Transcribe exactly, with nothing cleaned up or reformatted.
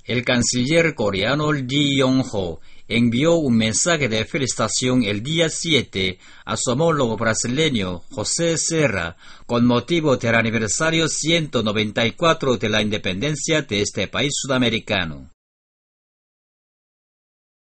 El canciller coreano Lee Yong-ho envió un mensaje de felicitación el día siete a su homólogo brasileño José Serra con motivo del aniversario ciento noventa y cuatro de la independencia de este país sudamericano.